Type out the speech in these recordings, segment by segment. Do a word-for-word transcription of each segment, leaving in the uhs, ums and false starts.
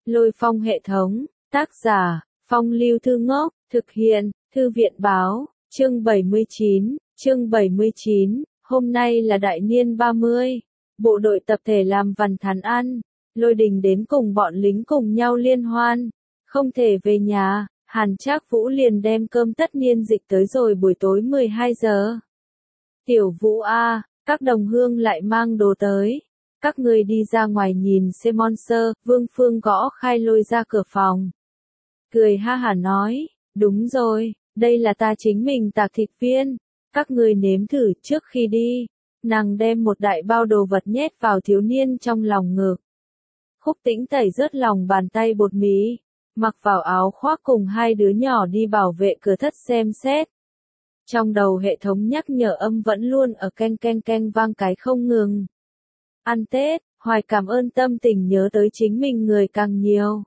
Lôi phong hệ thống, tác giả, Phong Lưu Thư Ngốc, thực hiện, Thư viện báo, chương bảy mươi chín, chương bảy mươi chín, hôm nay là đại niên ba mươi, bộ đội tập thể làm vằn thắn ăn, Lôi Đình đến cùng bọn lính cùng nhau liên hoan, không thể về nhà, Hàn Trác Vũ liền đem cơm tất niên dịch tới rồi buổi tối mười hai giờ. Tiểu Vũ a, các đồng hương lại mang đồ tới. Các người đi ra ngoài nhìn xem monster, Vương Phương gõ khai Lôi ra cửa phòng. Cười ha hả nói, đúng rồi, đây là ta chính mình tạc thịt viên, các người nếm thử trước khi đi. Nàng đem một đại bao đồ vật nhét vào thiếu niên trong lòng ngực. Khúc Tĩnh tẩy rớt lòng bàn tay bột mì, mặc vào áo khoác cùng hai đứa nhỏ đi bảo vệ cửa thất xem xét. Trong đầu hệ thống nhắc nhở âm vẫn luôn ở keng keng keng vang cái không ngừng. Ăn Tết, hoài cảm ơn tâm tình nhớ tới chính mình người càng nhiều.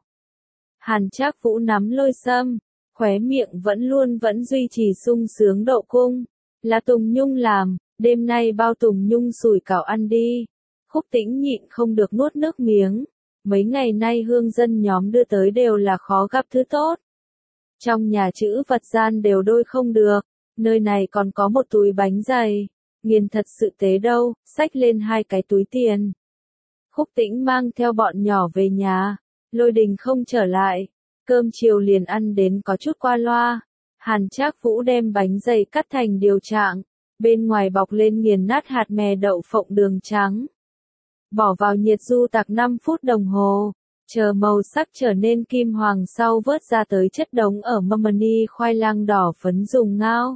Hàn Trác Vũ nắm Lôi Sâm, khóe miệng vẫn luôn vẫn duy trì sung sướng độ cung. Là Tùng Nhung làm, đêm nay bao Tùng Nhung sủi cảo ăn đi. Khúc Tĩnh nhịn không được nuốt nước miếng. Mấy ngày nay hương dân nhóm đưa tới đều là khó gặp thứ tốt. Trong nhà chữ vật gian đều đôi không được, nơi này còn có một túi bánh dày. Nghiền thật sự tế đâu, xách lên hai cái túi tiền. Khúc Tĩnh mang theo bọn nhỏ về nhà, Lôi Đình không trở lại, cơm chiều liền ăn đến có chút qua loa. Hàn Trác Vũ đem bánh dày cắt thành điều trạng, bên ngoài bọc lên nghiền nát hạt mè đậu phộng đường trắng. Bỏ vào nhiệt du tạc năm phút đồng hồ, chờ màu sắc trở nên kim hoàng sau vớt ra tới chất đống ở mâm mani khoai lang đỏ phấn dùng ngao.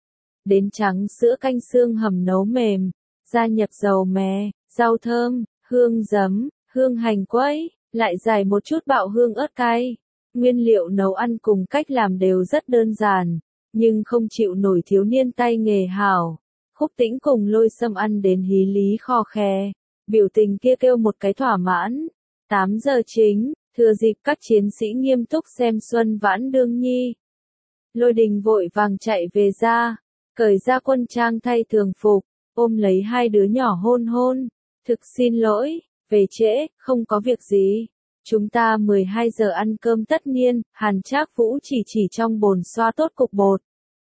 Đến trắng sữa canh xương hầm nấu mềm, gia nhập dầu mè, rau thơm, hương giấm, hương hành quấy, lại giải một chút bạo hương ớt cay. Nguyên liệu nấu ăn cùng cách làm đều rất đơn giản, nhưng không chịu nổi thiếu niên tay nghề hảo. Khúc Tĩnh cùng Lôi Sâm ăn đến hí lý khò khè, biểu tình kia kêu một cái thỏa mãn. tám giờ chính, thừa dịp các chiến sĩ nghiêm túc xem Xuân Vãn Đương Nhi. Lôi Đình vội vàng chạy về ra, cởi ra quân trang thay thường phục, ôm lấy hai đứa nhỏ hôn hôn. Thực xin lỗi, về trễ, không có việc gì. Chúng ta mười hai giờ ăn cơm tất niên, Hàn Trác Vũ chỉ chỉ trong bồn xoa tốt cục bột.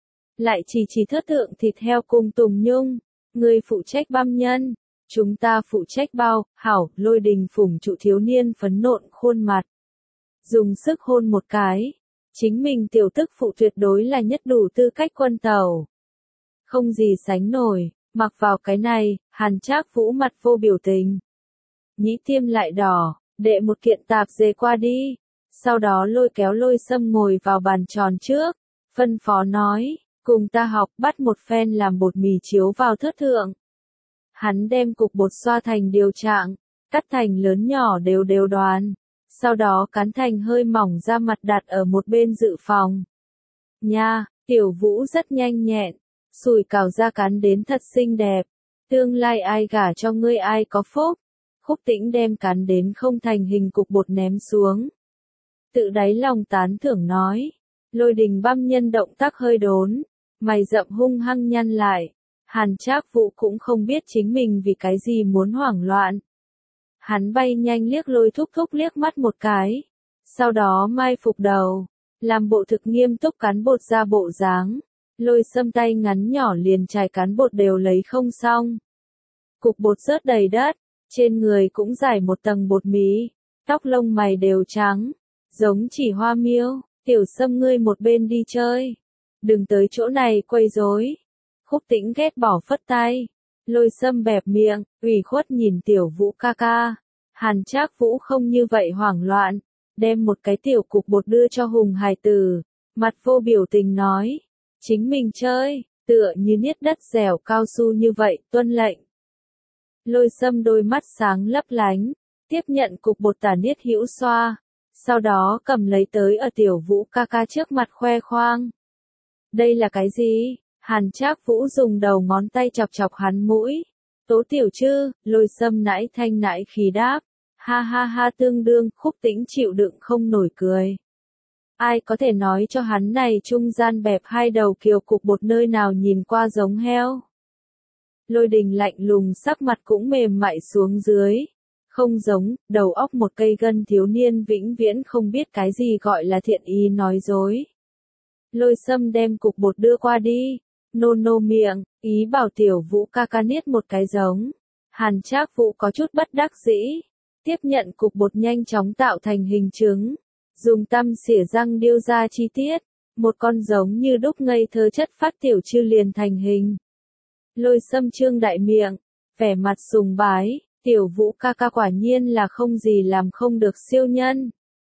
Lại chỉ chỉ thớt tượng thịt heo cùng Tùng Nhung, người phụ trách băm nhân, chúng ta phụ trách bao, hảo. Lôi Đình phủng trụ thiếu niên phấn nộn khuôn mặt. Dùng sức hôn một cái, chính mình tiểu tức phụ tuyệt đối là nhất đủ tư cách quân tàu. Không gì sánh nổi, mặc vào cái này, Hàn Trác Vũ mặt vô biểu tình. Nhĩ tiêm lại đỏ, đệ một kiện tạp dề qua đi. Sau đó lôi kéo Lôi Sâm ngồi vào bàn tròn trước, phân phó nói, cùng ta học bắt một phen làm bột mì chiếu vào thớt thượng. Hắn đem cục bột xoa thành điều trạng, cắt thành lớn nhỏ đều đều đoàn. Sau đó cán thành hơi mỏng ra mặt đặt ở một bên dự phòng. Nha, Tiểu Vũ rất nhanh nhẹn. Sủi cảo ra cán đến thật xinh đẹp, tương lai ai gả cho ngươi ai có phúc. Khúc Tĩnh đem cán đến không thành hình cục bột ném xuống. Tự đáy lòng tán thưởng nói, Lôi Đình băm nhân động tác hơi đốn, mày rậm hung hăng nhăn lại. Hàn Trác Vũ cũng không biết chính mình vì cái gì muốn hoảng loạn. Hắn bay nhanh liếc Lôi Thúc Thúc liếc mắt một cái, sau đó mai phục đầu, làm bộ thực nghiêm túc cán bột ra bộ dáng. Lôi Sâm tay ngắn nhỏ liền chải cán bột đều lấy không xong. Cục bột rớt đầy đất, trên người cũng rải một tầng bột mì, tóc lông mày đều trắng, giống chỉ hoa miêu. Tiểu Sâm ngươi một bên đi chơi, đừng tới chỗ này quấy rối. Khúc Tĩnh ghét bỏ phất tay. Lôi Sâm bẹp miệng, ủy khuất nhìn Tiểu Vũ ca ca. Hàn Trác Vũ không như vậy hoảng loạn, đem một cái tiểu cục bột đưa cho Hùng hài tử, mặt vô biểu tình nói. Chính mình chơi, tựa như niết đất dẻo cao su như vậy, tuân lệnh. Lôi Sâm đôi mắt sáng lấp lánh, tiếp nhận cục bột tả niết hữu xoa, sau đó cầm lấy tới ở Tiểu Vũ ca ca trước mặt khoe khoang. Đây là cái gì? Hàn Trác Vũ dùng đầu ngón tay chọc chọc hắn mũi. Tố tiểu chư, Lôi Sâm nãi thanh nãi khí đáp. Ha ha ha tương đương, Khúc Tĩnh chịu đựng không nổi cười. Ai có thể nói cho hắn này trung gian bẹp hai đầu kiều cục bột nơi nào nhìn qua giống heo. Lôi Đình lạnh lùng sắc mặt cũng mềm mại xuống dưới. Không giống, đầu óc một cây gân thiếu niên vĩnh viễn không biết cái gì gọi là thiện ý nói dối. Lôi Sâm đem cục bột đưa qua đi, nô nô miệng, ý bảo Tiểu Vũ ca ca niết một cái giống. Hàn Trác Vũ có chút bất đắc dĩ, tiếp nhận cục bột nhanh chóng tạo thành hình trứng, dùng tăm xỉa răng điêu ra chi tiết, một con giống như đúc ngây thơ chất phát tiểu chư liền thành hình. Lôi Sâm trương đại miệng, vẻ mặt sùng bái, Tiểu Vũ ca ca quả nhiên là không gì làm không được siêu nhân.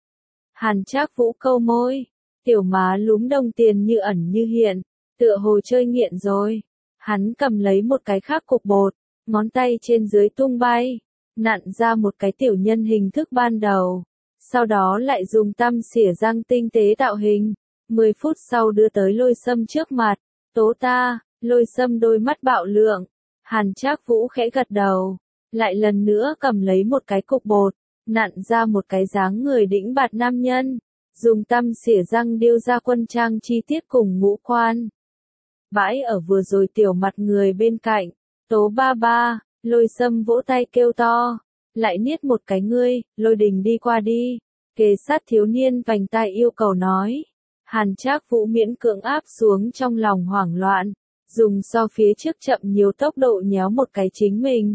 Hàn Trác Vũ câu môi, tiểu má lúm đồng tiền như ẩn như hiện, tựa hồ chơi nghiện rồi. Hắn cầm lấy một cái khác cục bột, ngón tay trên dưới tung bay, nặn ra một cái tiểu nhân hình thức ban đầu. Sau đó lại dùng tăm xỉa răng tinh tế tạo hình. Mười phút sau đưa tới Lôi Sâm trước mặt. Tố ta, Lôi Sâm đôi mắt bạo lượng. Hàn Trác Vũ khẽ gật đầu. Lại lần nữa cầm lấy một cái cục bột, nặn ra một cái dáng người đĩnh bạt nam nhân. Dùng tăm xỉa răng điêu ra quân trang chi tiết cùng ngũ quan. Bãi ở vừa rồi tiểu mặt người bên cạnh. Tố ba ba, Lôi Sâm vỗ tay kêu to. Lại niết một cái ngươi, Lôi Đình đi qua đi. Kề sát thiếu niên vành tai yêu cầu nói. Hàn Trác Vũ miễn cưỡng áp xuống trong lòng hoảng loạn. Dùng so phía trước chậm nhiều tốc độ nhéo một cái chính mình.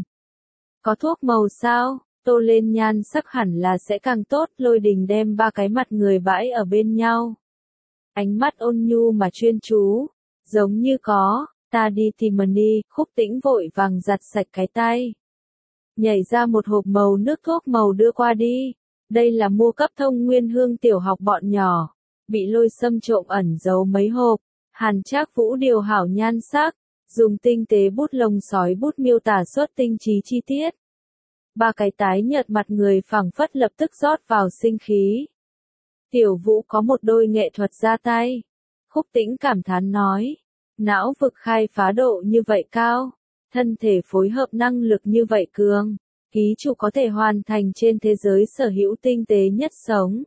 Có thuốc màu sao? Tô lên nhan sắc hẳn là sẽ càng tốt. Lôi Đình đem ba cái mặt người bãi ở bên nhau. Ánh mắt ôn nhu mà chuyên chú. Giống như có, ta đi tìm mình đi. Khúc Tĩnh vội vàng giặt sạch cái tay. Nhảy ra một hộp màu nước thuốc màu đưa qua đi. Đây là mua cấp Thông Nguyên Hương tiểu học bọn nhỏ. Bị Lôi Sâm trộm ẩn giấu mấy hộp. Hàn Trác Vũ điều hảo nhan sắc. Dùng tinh tế bút lông sói bút miêu tả xuất tinh trí chi tiết. Ba cái tái nhợt mặt người phảng phất lập tức rót vào sinh khí. Tiểu Vũ có một đôi nghệ thuật ra tay. Khúc Tĩnh cảm thán nói. Não vực khai phá độ như vậy cao. Thân thể phối hợp năng lực như vậy cường. Ký chủ có thể hoàn thành trên thế giới sở hữu tinh tế nhất sống.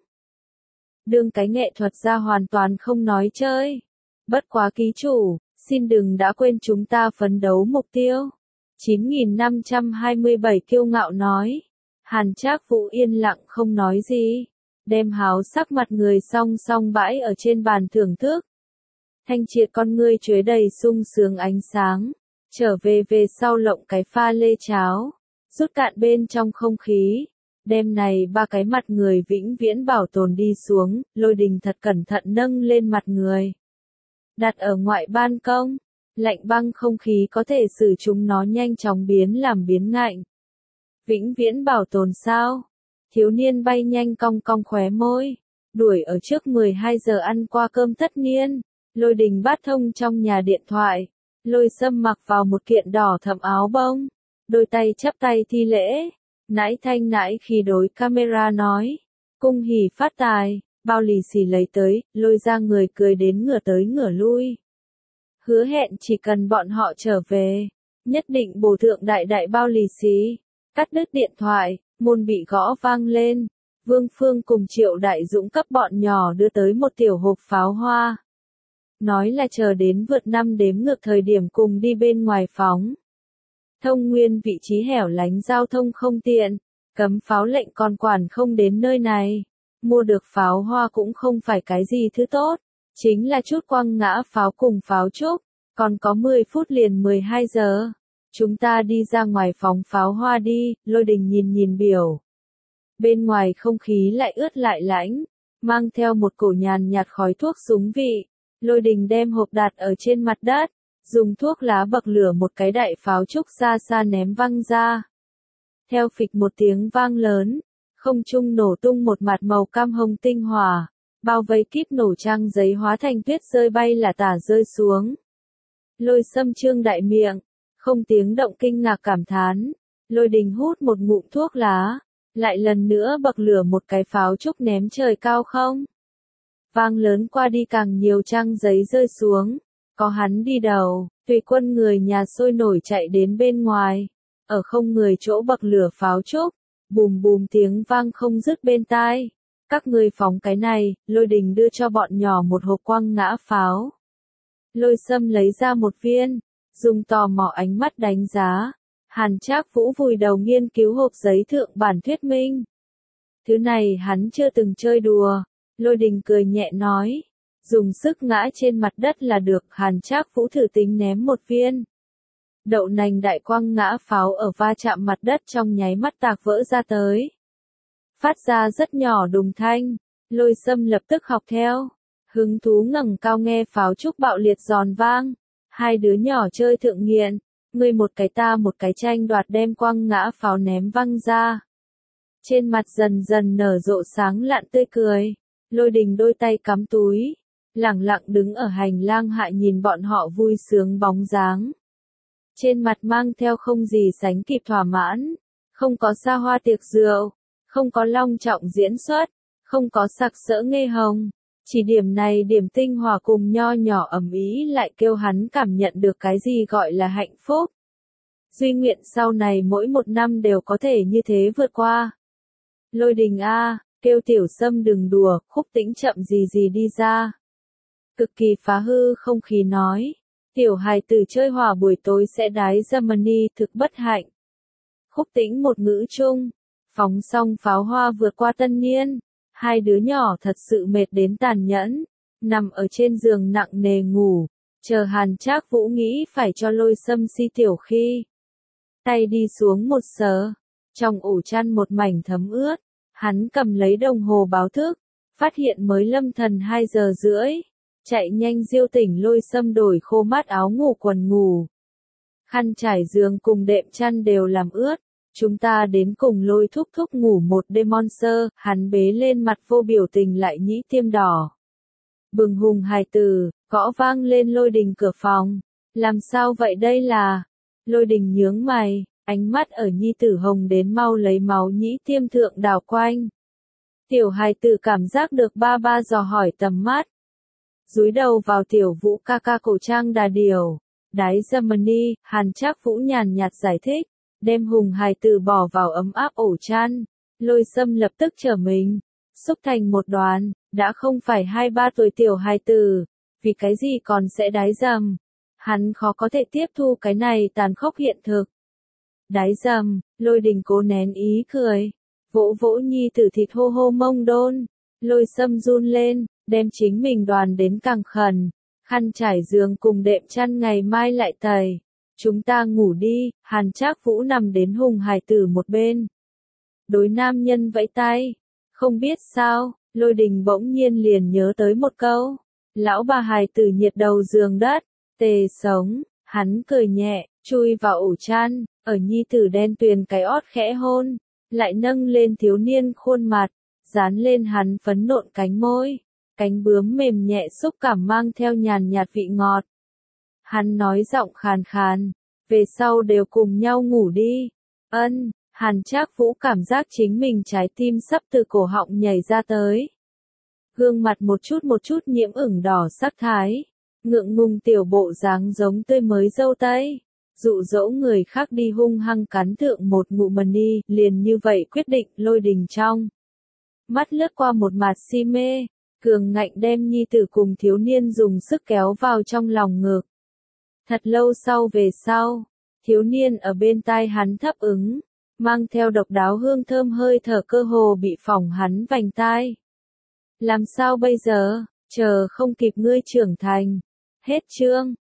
Đương cái nghệ thuật ra hoàn toàn không nói chơi. Bất quá ký chủ, xin đừng đã quên chúng ta phấn đấu mục tiêu. chín nghìn năm trăm hai mươi bảy kiêu ngạo nói. Hàn Trác Vũ yên lặng không nói gì. Đem háo sắc mặt người song song bãi ở trên bàn thưởng thức. Thanh triệt con ngươi chuế đầy sung sướng ánh sáng. Trở về về sau lộng cái pha lê cháo. Rút cạn bên trong không khí. Đêm này ba cái mặt người vĩnh viễn bảo tồn đi xuống. Lôi Đình thật cẩn thận nâng lên mặt người. Đặt ở ngoại ban công. Lạnh băng không khí có thể xử chúng nó nhanh chóng biến làm biến ngạnh. Vĩnh viễn bảo tồn sao? Thiếu niên bay nhanh cong cong khóe môi. Đuổi ở trước mười hai giờ ăn qua cơm tất niên. Lôi Đình bắt thông trong nhà điện thoại. Lôi Sâm mặc vào một kiện đỏ thẫm áo bông. Đôi tay chắp tay thi lễ. Nãi thanh nãi khi đối camera nói. Cung hỉ phát tài. Bao lì xì lấy tới. Lôi ra người cười đến ngửa tới ngửa lui. Hứa hẹn chỉ cần bọn họ trở về. Nhất định bổ thượng đại đại bao lì xì. Cắt đứt điện thoại. Môn bị gõ vang lên. Vương Phương cùng Triệu Đại Dũng cấp bọn nhỏ đưa tới một tiểu hộp pháo hoa. Nói là chờ đến vượt năm đếm ngược thời điểm cùng đi bên ngoài phóng. Thông Nguyên vị trí hẻo lánh giao thông không tiện. Cấm pháo lệnh còn quản không đến nơi này. Mua được pháo hoa cũng không phải cái gì thứ tốt. Chính là chút quăng ngã pháo cùng pháo trúc. Còn có mười phút liền mười hai giờ. Chúng ta đi ra ngoài phóng pháo hoa đi. Lôi Đình nhìn nhìn biểu. Bên ngoài không khí lại ướt lại lãnh. Mang theo một cổ nhàn nhạt khói thuốc súng vị. Lôi Đình đem hộp đặt ở trên mặt đất. Dùng thuốc lá bậc lửa một cái đại pháo trúc xa xa ném văng ra. Theo phịch một tiếng vang lớn. Không trung nổ tung một mặt màu cam hồng tinh hỏa. Bao vây kíp nổ trang giấy hóa thành tuyết rơi bay là tả rơi xuống. Lôi Sâm trương đại miệng. Không tiếng động kinh ngạc cảm thán. Lôi Đình hút một ngụm thuốc lá. Lại lần nữa bậc lửa một cái pháo trúc ném trời cao không. Vang lớn qua đi càng nhiều trang giấy rơi xuống. Có hắn đi đầu, tùy quân người nhà sôi nổi chạy đến bên ngoài. Ở không người chỗ bậc lửa pháo trúc. Bùm bùm tiếng vang không dứt bên tai. Các người phóng cái này. Lôi Đình đưa cho bọn nhỏ một hộp quăng ngã pháo. Lôi Sâm lấy ra một viên. Dùng tò mò ánh mắt đánh giá. Hàn Trác Vũ vùi đầu nghiên cứu hộp giấy thượng bản thuyết minh. Thứ này hắn chưa từng chơi đùa. Lôi Đình cười nhẹ nói. Dùng sức ngã trên mặt đất là được. Hàn Trác Vũ thử tính ném một viên. Đậu nành đại quang ngã pháo ở va chạm mặt đất trong nháy mắt tạc vỡ ra tới. Phát ra rất nhỏ đùng thanh. Lôi Sâm lập tức học theo. Hứng thú ngẩng cao nghe pháo trúc bạo liệt giòn vang. Hai đứa nhỏ chơi thượng nghiện. Ngươi một cái ta một cái tranh đoạt đem quang ngã pháo ném văng ra. Trên mặt dần dần nở rộ sáng lạn tươi cười. Lôi Đình đôi tay cắm túi. Lẳng lặng đứng ở hành lang hạ nhìn bọn họ vui sướng bóng dáng. Trên mặt mang theo không gì sánh kịp thỏa mãn. Không có xa hoa tiệc rượu. Không có long trọng diễn xuất. Không có sặc sỡ nghê hồng. Chỉ điểm này điểm tinh hòa cùng nho nhỏ ẩm ý lại kêu hắn cảm nhận được cái gì gọi là hạnh phúc. Duy nguyện sau này mỗi một năm đều có thể như thế vượt qua. Lôi Đình a, kêu Tiểu Sâm đừng đùa, Khúc Tĩnh chậm gì gì đi ra. Cực kỳ phá hư không khí nói. Tiểu hài tử chơi hỏa buổi tối sẽ đái Germany thực bất hạnh. Khúc Tĩnh một ngữ chung. Phóng xong pháo hoa vượt qua tân niên. Hai đứa nhỏ thật sự mệt đến tàn nhẫn. Nằm ở trên giường nặng nề ngủ. Chờ Hàn Trác Vũ nghĩ phải cho Lôi Sâm si tiểu khi. Tay đi xuống một sờ. Trong ổ chăn một mảnh thấm ướt. Hắn cầm lấy đồng hồ báo thức. Phát hiện mới lâm thần hai giờ rưỡi. Chạy nhanh diêu tỉnh Lôi Sâm đổi khô mát áo ngủ quần ngủ. Khăn trải giường cùng đệm chăn đều làm ướt. Chúng ta đến cùng Lôi thúc thúc ngủ một đêm monster, hắn bế lên mặt vô biểu tình lại nhĩ tiêm đỏ. Bừng hùng hài tử, gõ vang lên Lôi Đình cửa phòng. Làm sao vậy đây là? Lôi Đình nhướng mày, ánh mắt ở nhi tử hồng đến mau lấy máu nhĩ tiêm thượng đảo quanh. Tiểu hài tử cảm giác được ba ba dò hỏi tầm mắt. Dúi đầu vào Tiểu Vũ ca ca cổ trang đà điểu. Đái Germany, Hàn Trác Vũ nhàn nhạt giải thích. Đem hùng hài tử bỏ vào ấm áp ổ chăn. Lôi Sâm lập tức trở mình. Xúc thành một đoàn. Đã không phải hai ba tuổi tiểu hài tử. Vì cái gì còn sẽ đái dầm. Hắn khó có thể tiếp thu cái này tàn khốc hiện thực. Đái dầm, Lôi Đình cố nén ý cười. Vỗ vỗ nhi tử thịt hô hô mông đôn. Lôi Sâm run lên, đem chính mình đoàn đến càng khẩn. Khăn trải giường cùng đệm chăn ngày mai lại tẩy. Chúng ta ngủ đi, Hàn Trác Vũ nằm đến hùng hài tử một bên. Đối nam nhân vẫy tay. Không biết sao, Lôi Đình bỗng nhiên liền nhớ tới một câu. Lão bà hài tử nhiệt đầu giường đất, tề sống, hắn cười nhẹ, chui vào ổ chăn, ở nhi tử đen tuyền cái ót khẽ hôn, lại nâng lên thiếu niên khuôn mặt, dán lên hắn phấn nộn cánh môi, cánh bướm mềm nhẹ xúc cảm mang theo nhàn nhạt vị ngọt. Hắn nói giọng khàn khàn, về sau đều cùng nhau ngủ đi. Ân, Hàn Trác Vũ cảm giác chính mình trái tim sắp từ cổ họng nhảy ra tới. Gương mặt một chút một chút nhiễm ửng đỏ sắc thái, ngượng ngùng tiểu bộ dáng giống tươi mới dâu tây, dụ dỗ người khác đi hung hăng cắn thượng một ngụm mani, liền như vậy quyết định. Lôi Đình trong mắt lướt qua một mặt si mê, cường ngạnh đem nhi tử cùng thiếu niên dùng sức kéo vào trong lòng ngực. Thật lâu sau về sau, thiếu niên ở bên tai hắn thấp ứng, mang theo độc đáo hương thơm hơi thở cơ hồ bị phỏng hắn vành tai. Làm sao bây giờ, chờ không kịp ngươi trưởng thành. Hết chương.